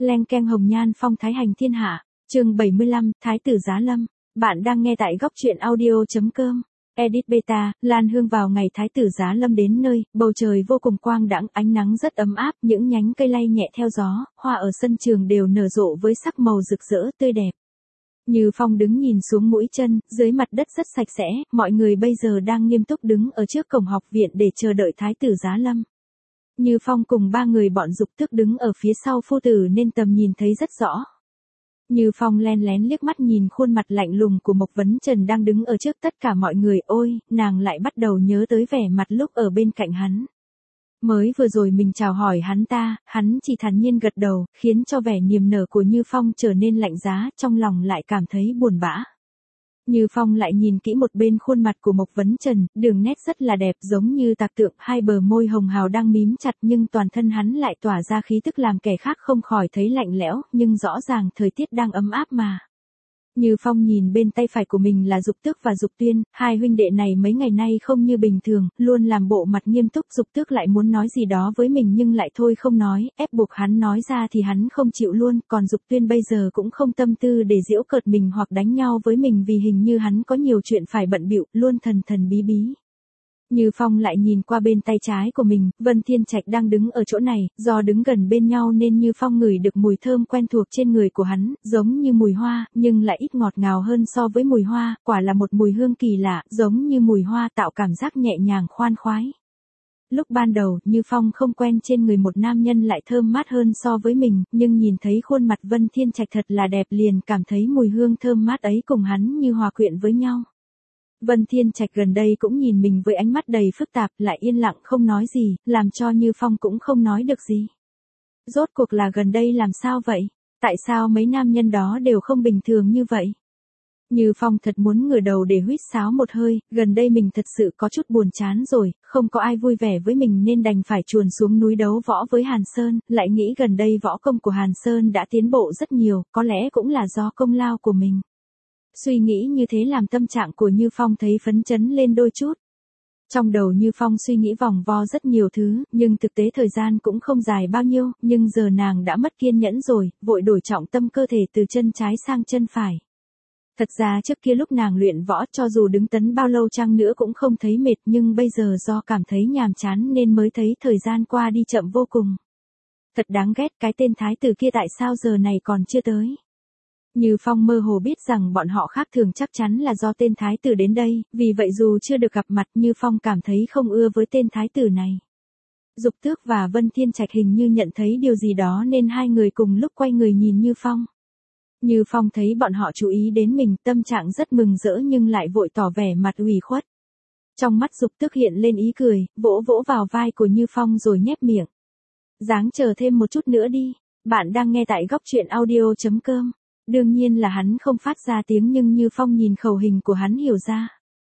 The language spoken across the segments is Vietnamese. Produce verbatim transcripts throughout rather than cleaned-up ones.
Leng keng hồng nhan phong thái hành thiên hạ, chương bảy mươi lăm, Thái tử Giá Lâm. Bạn đang nghe tại góc truyện audio.com. Edit Beta, Lan Hương vào ngày Thái tử Giá Lâm đến nơi, bầu trời vô cùng quang đãng, ánh nắng rất ấm áp, những nhánh cây lay nhẹ theo gió, hoa ở sân trường đều nở rộ với sắc màu rực rỡ tươi đẹp. Như Phong đứng nhìn xuống mũi chân, dưới mặt đất rất sạch sẽ, mọi người bây giờ đang nghiêm túc đứng ở trước cổng học viện để chờ đợi Thái tử Giá Lâm. Như Phong cùng ba người bọn Dục Tước đứng ở phía sau phu tử nên tầm nhìn thấy rất rõ. Như Phong len lén liếc mắt nhìn khuôn mặt lạnh lùng của Mộc Vấn Trần đang đứng ở trước tất cả mọi người, ôi, nàng lại bắt đầu nhớ tới vẻ mặt lúc ở bên cạnh hắn. Mới vừa rồi mình chào hỏi hắn ta, hắn chỉ thản nhiên gật đầu, khiến cho vẻ niềm nở của Như Phong trở nên lạnh giá, trong lòng lại cảm thấy buồn bã. Như Phong lại nhìn kỹ một bên khuôn mặt của Mộc Vấn Trần, đường nét rất là đẹp giống như tạc tượng, hai bờ môi hồng hào đang mím chặt nhưng toàn thân hắn lại tỏa ra khí tức làm kẻ khác không khỏi thấy lạnh lẽo, nhưng rõ ràng thời tiết đang ấm áp mà. Như Phong nhìn bên tay phải của mình là Dục Tước và Dục Tuyên, hai huynh đệ này mấy ngày nay không như bình thường, luôn làm bộ mặt nghiêm túc. Dục Tước lại muốn nói gì đó với mình nhưng lại thôi không nói, ép buộc hắn nói ra thì hắn không chịu luôn, còn Dục Tuyên bây giờ cũng không tâm tư để giễu cợt mình hoặc đánh nhau với mình vì hình như hắn có nhiều chuyện phải bận bịu, luôn thần thần bí bí. Như Phong lại nhìn qua bên tay trái của mình, Vân Thiên Trạch đang đứng ở chỗ này, do đứng gần bên nhau nên Như Phong ngửi được mùi thơm quen thuộc trên người của hắn, giống như mùi hoa, nhưng lại ít ngọt ngào hơn so với mùi hoa, quả là một mùi hương kỳ lạ, giống như mùi hoa tạo cảm giác nhẹ nhàng khoan khoái. Lúc ban đầu, Như Phong không quen trên người một nam nhân lại thơm mát hơn so với mình, nhưng nhìn thấy khuôn mặt Vân Thiên Trạch thật là đẹp liền cảm thấy mùi hương thơm mát ấy cùng hắn như hòa quyện với nhau. Vân Thiên Trạch gần đây cũng nhìn mình với ánh mắt đầy phức tạp, lại yên lặng không nói gì, làm cho Như Phong cũng không nói được gì. Rốt cuộc là gần đây làm sao vậy? Tại sao mấy nam nhân đó đều không bình thường như vậy? Như Phong thật muốn ngửa đầu để huýt sáo một hơi, gần đây mình thật sự có chút buồn chán rồi, không có ai vui vẻ với mình nên đành phải chuồn xuống núi đấu võ với Hàn Sơn, lại nghĩ gần đây võ công của Hàn Sơn đã tiến bộ rất nhiều, có lẽ cũng là do công lao của mình. Suy nghĩ như thế làm tâm trạng của Như Phong thấy phấn chấn lên đôi chút. Trong đầu Như Phong suy nghĩ vòng vo rất nhiều thứ, nhưng thực tế thời gian cũng không dài bao nhiêu, nhưng giờ nàng đã mất kiên nhẫn rồi, vội đổi trọng tâm cơ thể từ chân trái sang chân phải. Thật ra trước kia lúc nàng luyện võ cho dù đứng tấn bao lâu chăng nữa cũng không thấy mệt, nhưng bây giờ do cảm thấy nhàm chán nên mới thấy thời gian qua đi chậm vô cùng. Thật đáng ghét, cái tên thái tử kia tại sao giờ này còn chưa tới. Như Phong mơ hồ biết rằng bọn họ khác thường chắc chắn là do tên thái tử đến đây, vì vậy dù chưa được gặp mặt Như Phong cảm thấy không ưa với tên thái tử này. Dục Tước và Vân Thiên Trạch hình như nhận thấy điều gì đó nên hai người cùng lúc quay người nhìn Như Phong. Như Phong thấy bọn họ chú ý đến mình, tâm trạng rất mừng rỡ nhưng lại vội tỏ vẻ mặt ủy khuất. Trong mắt Dục Tước hiện lên ý cười, vỗ vỗ vào vai của Như Phong rồi nhếch miệng. Ráng chờ thêm một chút nữa đi, bạn đang nghe tại góc truyện audio.com. Đương nhiên là hắn không phát ra tiếng nhưng Như Phong nhìn khẩu hình của hắn hiểu ra.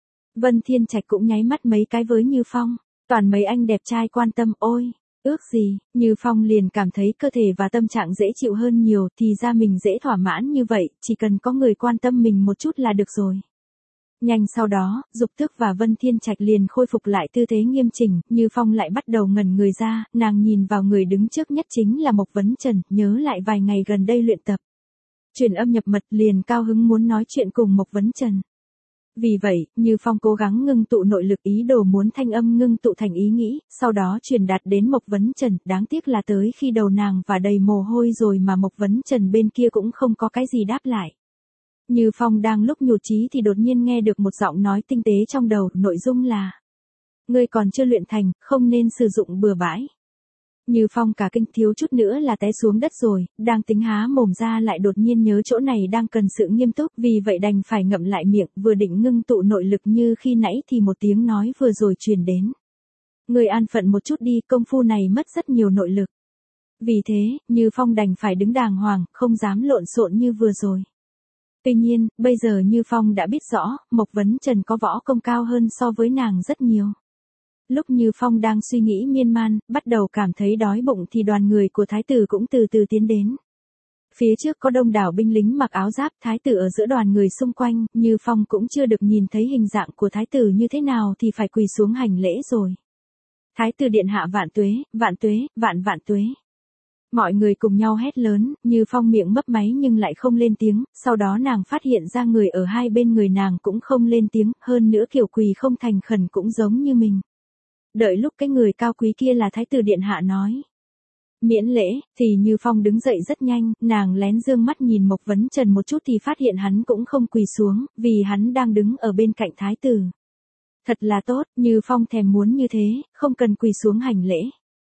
Vân Thiên Trạch cũng nháy mắt mấy cái với Như Phong, toàn mấy anh đẹp trai quan tâm, ôi, ước gì, Như Phong liền cảm thấy cơ thể và tâm trạng dễ chịu hơn nhiều, thì ra mình dễ thỏa mãn như vậy, chỉ cần có người quan tâm mình một chút là được rồi. Nhanh sau đó, Dục Tước và Vân Thiên Trạch liền khôi phục lại tư thế nghiêm chỉnh, Như Phong lại bắt đầu ngẩn người ra, nàng nhìn vào người đứng trước nhất chính là Mộc Vấn Trần, nhớ lại vài ngày gần đây luyện tập. Truyền âm nhập mật liền cao hứng muốn nói chuyện cùng Mộc Vấn Trần. Vì vậy, Như Phong cố gắng ngưng tụ nội lực ý đồ muốn thanh âm ngưng tụ thành ý nghĩ, sau đó truyền đạt đến Mộc Vấn Trần, đáng tiếc là tới khi đầu nàng và đầy mồ hôi rồi mà Mộc Vấn Trần bên kia cũng không có cái gì đáp lại. Như Phong đang lúc nhụt chí thì đột nhiên nghe được một giọng nói tinh tế trong đầu, nội dung là: ngươi còn chưa luyện thành, không nên sử dụng bừa bãi. Như Phong cả kinh thiếu chút nữa là té xuống đất rồi, đang tính há mồm ra lại đột nhiên nhớ chỗ này đang cần sự nghiêm túc, vì vậy đành phải ngậm lại miệng, vừa định ngưng tụ nội lực như khi nãy thì một tiếng nói vừa rồi truyền đến. Người an phận một chút đi, công phu này mất rất nhiều nội lực. Vì thế, Như Phong đành phải đứng đàng hoàng, không dám lộn xộn như vừa rồi. Tuy nhiên, bây giờ Như Phong đã biết rõ, Mộc Vấn Trần có võ công cao hơn so với nàng rất nhiều. Lúc Như Phong đang suy nghĩ miên man, bắt đầu cảm thấy đói bụng thì đoàn người của thái tử cũng từ từ tiến đến. Phía trước có đông đảo binh lính mặc áo giáp, thái tử ở giữa đoàn người xung quanh, Như Phong cũng chưa được nhìn thấy hình dạng của thái tử như thế nào thì phải quỳ xuống hành lễ rồi. Thái tử điện hạ vạn tuế, vạn tuế, vạn vạn tuế. Mọi người cùng nhau hét lớn, Như Phong miệng mấp máy nhưng lại không lên tiếng, sau đó nàng phát hiện ra người ở hai bên người nàng cũng không lên tiếng, hơn nữa kiểu quỳ không thành khẩn cũng giống như mình. Đợi lúc cái người cao quý kia là Thái tử điện hạ nói miễn lễ, thì Như Phong đứng dậy rất nhanh, nàng lén dương mắt nhìn Mộc Vấn Trần một chút thì phát hiện hắn cũng không quỳ xuống, vì hắn đang đứng ở bên cạnh Thái tử. Thật là tốt, Như Phong thèm muốn như thế, không cần quỳ xuống hành lễ.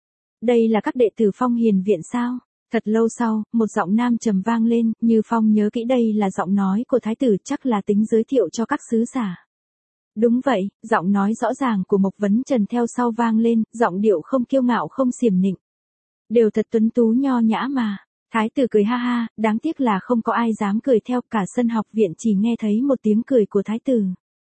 Đây là các đệ tử Phong Hiền viện sao? Thật lâu sau, một giọng nam trầm vang lên, Như Phong nhớ kỹ đây là giọng nói của Thái tử, chắc là tính giới thiệu cho các sứ giả. Đúng vậy, giọng nói rõ ràng của Mộc Vấn Trần theo sau vang lên, giọng điệu không kiêu ngạo không xiểm nịnh. Đều thật tuấn tú nho nhã mà. Thái tử cười ha ha, đáng tiếc là không có ai dám cười theo, cả sân học viện chỉ nghe thấy một tiếng cười của Thái tử.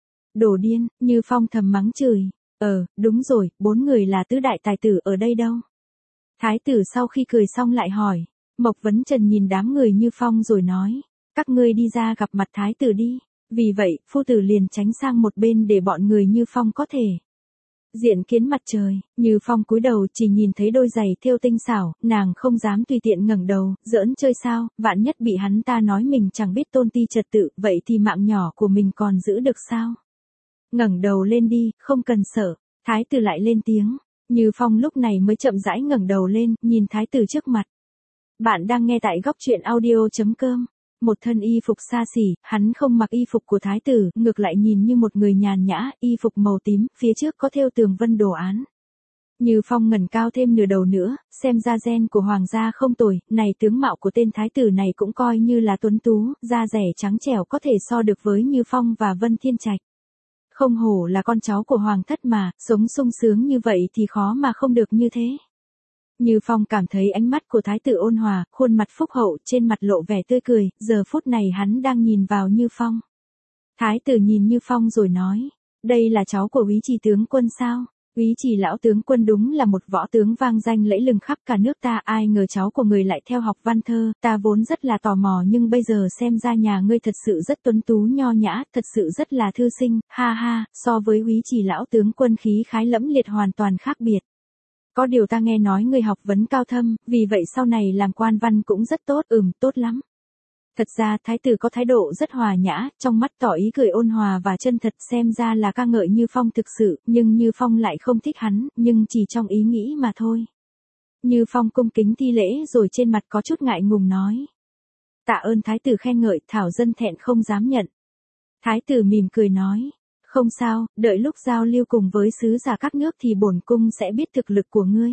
Đồ điên, Như Phong thầm mắng chửi. Ờ, đúng rồi, bốn người là tứ đại tài tử ở đây đâu? Thái tử sau khi cười xong lại hỏi. Mộc Vấn Trần nhìn đám người Như Phong rồi nói. Các ngươi đi ra gặp mặt Thái tử đi. Vì vậy, phu tử liền tránh sang một bên để bọn người Như Phong có thể diện kiến mặt trời. Như Phong cúi đầu chỉ nhìn thấy đôi giày thêu tinh xảo, nàng không dám tùy tiện ngẩng đầu, giỡn chơi sao, vạn nhất bị hắn ta nói mình chẳng biết tôn ti trật tự, vậy thì mạng nhỏ của mình còn giữ được sao? Ngẩng đầu lên đi, không cần sợ. Thái tử lại lên tiếng. Như Phong lúc này mới chậm rãi ngẩng đầu lên, nhìn Thái tử trước mặt. Bạn đang nghe tại góc truyện audio chấm com. Một thân y phục xa xỉ, hắn không mặc y phục của Thái tử, ngược lại nhìn như một người nhàn nhã, y phục màu tím, phía trước có thêu tường vân đồ án. Như Phong ngẩng cao thêm nửa đầu nữa, xem ra gen của hoàng gia không tồi, này tướng mạo của tên Thái tử này cũng coi như là tuấn tú, da rẻ trắng trẻo có thể so được với Như Phong và Vân Thiên Trạch. Không hổ là con cháu của hoàng thất mà, sống sung sướng như vậy thì khó mà không được như thế. Như Phong cảm thấy ánh mắt của Thái tử ôn hòa, khuôn mặt phúc hậu, trên mặt lộ vẻ tươi cười, giờ phút này hắn đang nhìn vào Như Phong. Thái tử nhìn Như Phong rồi nói, đây là cháu của Úy Trì tướng quân sao? Úy Trì lão tướng quân đúng là một võ tướng vang danh lẫy lừng khắp cả nước ta, ai ngờ cháu của người lại theo học văn thơ, ta vốn rất là tò mò nhưng bây giờ xem ra nhà ngươi thật sự rất tuấn tú nho nhã, thật sự rất là thư sinh, ha ha, so với Úy Trì lão tướng quân khí khái lẫm liệt hoàn toàn khác biệt. Có điều ta nghe nói người học vấn cao thâm, vì vậy sau này làm quan văn cũng rất tốt, ừm, tốt lắm. Thật ra Thái tử có thái độ rất hòa nhã, trong mắt tỏ ý cười ôn hòa và chân thật, xem ra là ca ngợi Như Phong thực sự, nhưng Như Phong lại không thích hắn, nhưng chỉ trong ý nghĩ mà thôi. Như Phong cung kính thi lễ rồi trên mặt có chút ngại ngùng nói. Tạ ơn Thái tử khen ngợi, thảo dân thẹn không dám nhận. Thái tử mỉm cười nói. Không sao, đợi lúc giao lưu cùng với sứ giả các nước thì bổn cung sẽ biết thực lực của ngươi.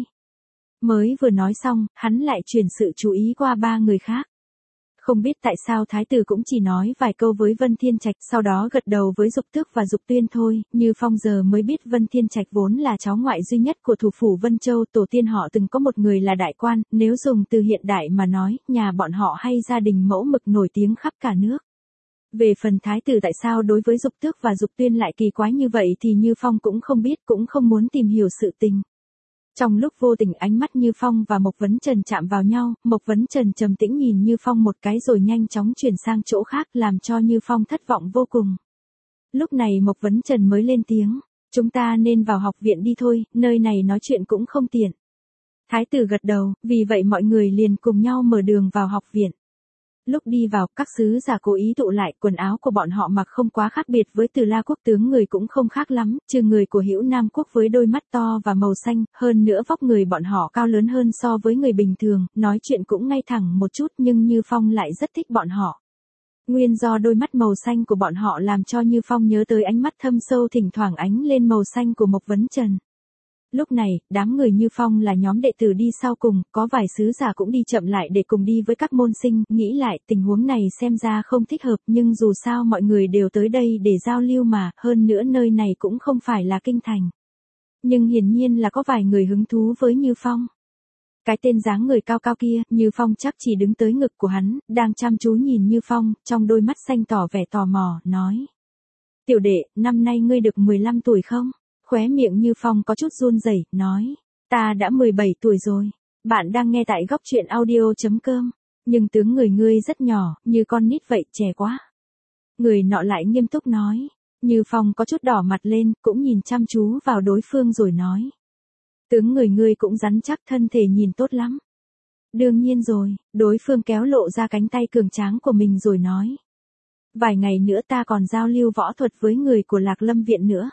Mới vừa nói xong, hắn lại chuyển sự chú ý qua ba người khác. Không biết tại sao Thái tử cũng chỉ nói vài câu với Vân Thiên Trạch, sau đó gật đầu với Dục Tước và Dục Tuyên thôi, Như Phong giờ mới biết Vân Thiên Trạch vốn là cháu ngoại duy nhất của thủ phủ Vân Châu, tổ tiên họ từng có một người là đại quan, nếu dùng từ hiện đại mà nói, nhà bọn họ hay gia đình mẫu mực nổi tiếng khắp cả nước. Về phần Thái tử tại sao đối với Dục Tước và Dục Tuyên lại kỳ quái như vậy thì Như Phong cũng không biết, cũng không muốn tìm hiểu sự tình. Trong lúc vô tình ánh mắt Như Phong và Mộc Vấn Trần chạm vào nhau, Mộc Vấn Trần trầm tĩnh nhìn Như Phong một cái rồi nhanh chóng chuyển sang chỗ khác làm cho Như Phong thất vọng vô cùng. Lúc này Mộc Vấn Trần mới lên tiếng, chúng ta nên vào học viện đi thôi, nơi này nói chuyện cũng không tiện. Thái tử gật đầu, vì vậy mọi người liền cùng nhau mở đường vào học viện. Lúc đi vào, các sứ giả cố ý tụ lại, quần áo của bọn họ mặc không quá khác biệt với Từ La quốc tướng người cũng không khác lắm, trừ người của Hữu Nam quốc với đôi mắt to và màu xanh, hơn nữa vóc người bọn họ cao lớn hơn so với người bình thường, nói chuyện cũng ngay thẳng một chút nhưng Như Phong lại rất thích bọn họ. Nguyên do đôi mắt màu xanh của bọn họ làm cho Như Phong nhớ tới ánh mắt thâm sâu thỉnh thoảng ánh lên màu xanh của Mộc Vấn Trần. Lúc này, đám người Như Phong là nhóm đệ tử đi sau cùng, có vài sứ giả cũng đi chậm lại để cùng đi với các môn sinh, nghĩ lại tình huống này xem ra không thích hợp nhưng dù sao mọi người đều tới đây để giao lưu mà, hơn nữa nơi này cũng không phải là kinh thành. Nhưng hiển nhiên là có vài người hứng thú với Như Phong. Cái tên dáng người cao cao kia, Như Phong chắc chỉ đứng tới ngực của hắn, đang chăm chú nhìn Như Phong, trong đôi mắt xanh tỏ vẻ tò mò, nói. Tiểu đệ, năm nay ngươi được mười lăm tuổi không? Khóe miệng Như Phong có chút run rẩy, nói, ta đã mười bảy tuổi rồi. Bạn đang nghe tại góc truyện audio chấm com. Nhưng tướng người ngươi rất nhỏ, như con nít vậy, trẻ quá. Người nọ lại nghiêm túc nói. Như Phong có chút đỏ mặt lên, cũng nhìn chăm chú vào đối phương rồi nói. Tướng người ngươi cũng rắn chắc, thân thể nhìn tốt lắm. Đương nhiên rồi, đối phương kéo lộ ra cánh tay cường tráng của mình rồi nói. Vài ngày nữa ta còn giao lưu võ thuật với người của Lạc Lâm Viện nữa.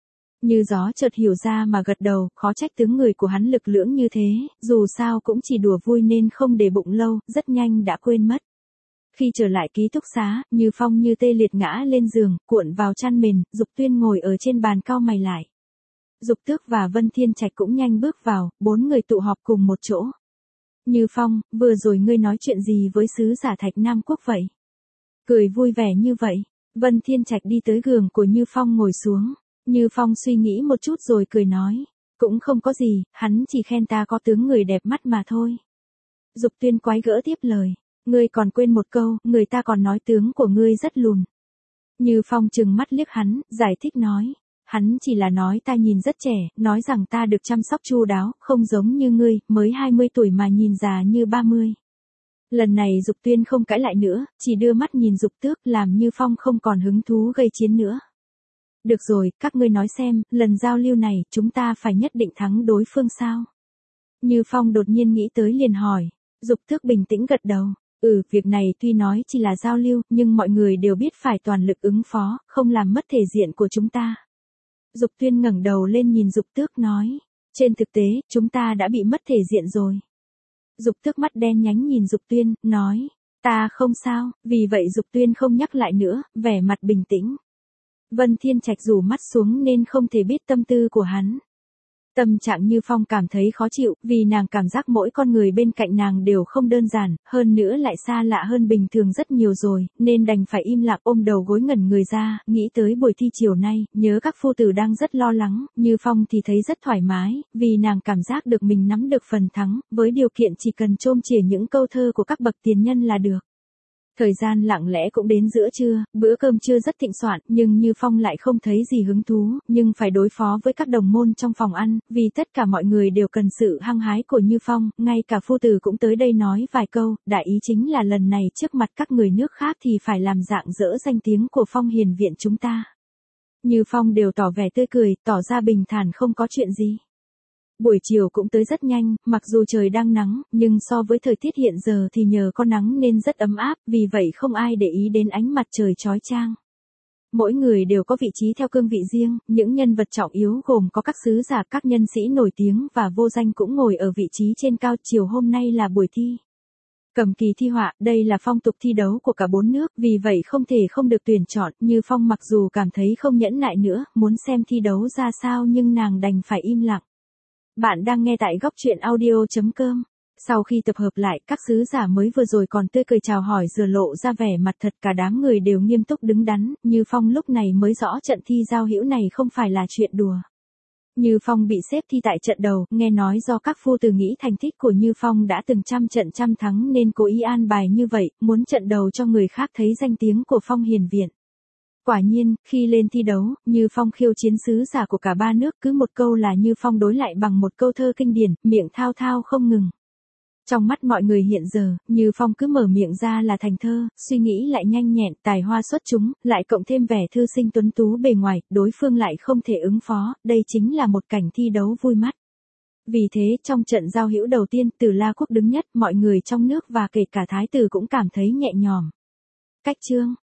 Như gió chợt hiểu ra mà gật đầu, khó trách tướng người của hắn lực lưỡng như thế, dù sao cũng chỉ đùa vui nên không để bụng lâu, rất nhanh đã quên mất. Khi trở lại ký túc xá, Như Phong như tê liệt ngã lên giường, cuộn vào chăn mền, Dục Tuyên ngồi ở trên bàn cau mày lại. Dục Tước và Vân Thiên Trạch cũng nhanh bước vào, bốn người tụ họp cùng một chỗ. Như Phong, vừa rồi ngươi nói chuyện gì với sứ giả Thạch Nam Quốc vậy? Cười vui vẻ như vậy, Vân Thiên Trạch đi tới giường của Như Phong ngồi xuống. Như Phong suy nghĩ một chút rồi cười nói, cũng không có gì, hắn chỉ khen ta có tướng người đẹp mắt mà thôi. Dục Tuyên quái gỡ tiếp lời, ngươi còn quên một câu, người ta còn nói tướng của ngươi rất lùn. Như Phong trừng mắt liếc hắn, giải thích nói, hắn chỉ là nói ta nhìn rất trẻ, nói rằng ta được chăm sóc chu đáo, không giống như ngươi, mới hai mươi tuổi mà nhìn già như ba mươi. Lần này Dục Tuyên không cãi lại nữa, chỉ đưa mắt nhìn Dục Tước làm Như Phong không còn hứng thú gây chiến nữa. Được rồi, các ngươi nói xem, lần giao lưu này, chúng ta phải nhất định thắng đối phương sao? Như Phong đột nhiên nghĩ tới liền hỏi. Dục Tước bình tĩnh gật đầu. Ừ, việc này tuy nói chỉ là giao lưu, nhưng mọi người đều biết phải toàn lực ứng phó, không làm mất thể diện của chúng ta. Dục Tuyên ngẩng đầu lên nhìn Dục Tước nói. Trên thực tế, chúng ta đã bị mất thể diện rồi. Dục Tước mắt đen nhánh nhìn Dục Tuyên, nói. Ta không sao, vì vậy Dục Tuyên không nhắc lại nữa, vẻ mặt bình tĩnh. Vân Thiên Trạch rủ mắt xuống nên không thể biết tâm tư của hắn. Tâm trạng Như Phong cảm thấy khó chịu, vì nàng cảm giác mỗi con người bên cạnh nàng đều không đơn giản, hơn nữa lại xa lạ hơn bình thường rất nhiều rồi, nên đành phải im lặng ôm đầu gối ngẩn người ra, nghĩ tới buổi thi chiều nay, nhớ các phu tử đang rất lo lắng, Như Phong thì thấy rất thoải mái, vì nàng cảm giác được mình nắm được phần thắng, với điều kiện chỉ cần chôm chỉa những câu thơ của các bậc tiền nhân là được. Thời gian lặng lẽ cũng đến giữa trưa, bữa cơm trưa rất thịnh soạn, nhưng Như Phong lại không thấy gì hứng thú, nhưng phải đối phó với các đồng môn trong phòng ăn, vì tất cả mọi người đều cần sự hăng hái của Như Phong, ngay cả phu tử cũng tới đây nói vài câu, đại ý chính là lần này trước mặt các người nước khác thì phải làm dạng dỡ danh tiếng của Phong Hiền Viện chúng ta. Như Phong đều tỏ vẻ tươi cười, tỏ ra bình thản không có chuyện gì. Buổi chiều cũng tới rất nhanh, mặc dù trời đang nắng, nhưng so với thời tiết hiện giờ thì nhờ có nắng nên rất ấm áp, vì vậy không ai để ý đến ánh mặt trời chói chang. Mỗi người đều có vị trí theo cương vị riêng, những nhân vật trọng yếu gồm có các sứ giả, các nhân sĩ nổi tiếng và vô danh cũng ngồi ở vị trí trên cao. Chiều hôm nay là buổi thi Cầm kỳ thi họa, đây là phong tục thi đấu của cả bốn nước, vì vậy không thể không được tuyển chọn. Như Phong mặc dù cảm thấy không nhẫn nại nữa, muốn xem thi đấu ra sao nhưng nàng đành phải im lặng. Bạn đang nghe tại góc truyện audio chấm com. Sau khi tập hợp lại, các sứ giả mới vừa rồi còn tươi cười chào hỏi giờ lộ ra vẻ mặt thật, cả đám người đều nghiêm túc đứng đắn, Như Phong lúc này mới rõ trận thi giao hữu này không phải là chuyện đùa. Như Phong bị xếp thi tại trận đầu, nghe nói do các phu tử nghĩ thành tích của Như Phong đã từng trăm trận trăm thắng nên cố ý an bài như vậy, muốn trận đầu cho người khác thấy danh tiếng của Phong Hiền Viện. Quả nhiên, khi lên thi đấu, Như Phong khiêu chiến sứ giả của cả ba nước, cứ một câu là Như Phong đối lại bằng một câu thơ kinh điển, miệng thao thao không ngừng. Trong mắt mọi người hiện giờ, Như Phong cứ mở miệng ra là thành thơ, suy nghĩ lại nhanh nhẹn, tài hoa xuất chúng, lại cộng thêm vẻ thư sinh tuấn tú bề ngoài, đối phương lại không thể ứng phó, đây chính là một cảnh thi đấu vui mắt. Vì thế, trong trận giao hữu đầu tiên, Từ La Quốc đứng nhất, mọi người trong nước và kể cả thái tử cũng cảm thấy nhẹ nhõm. Cách chương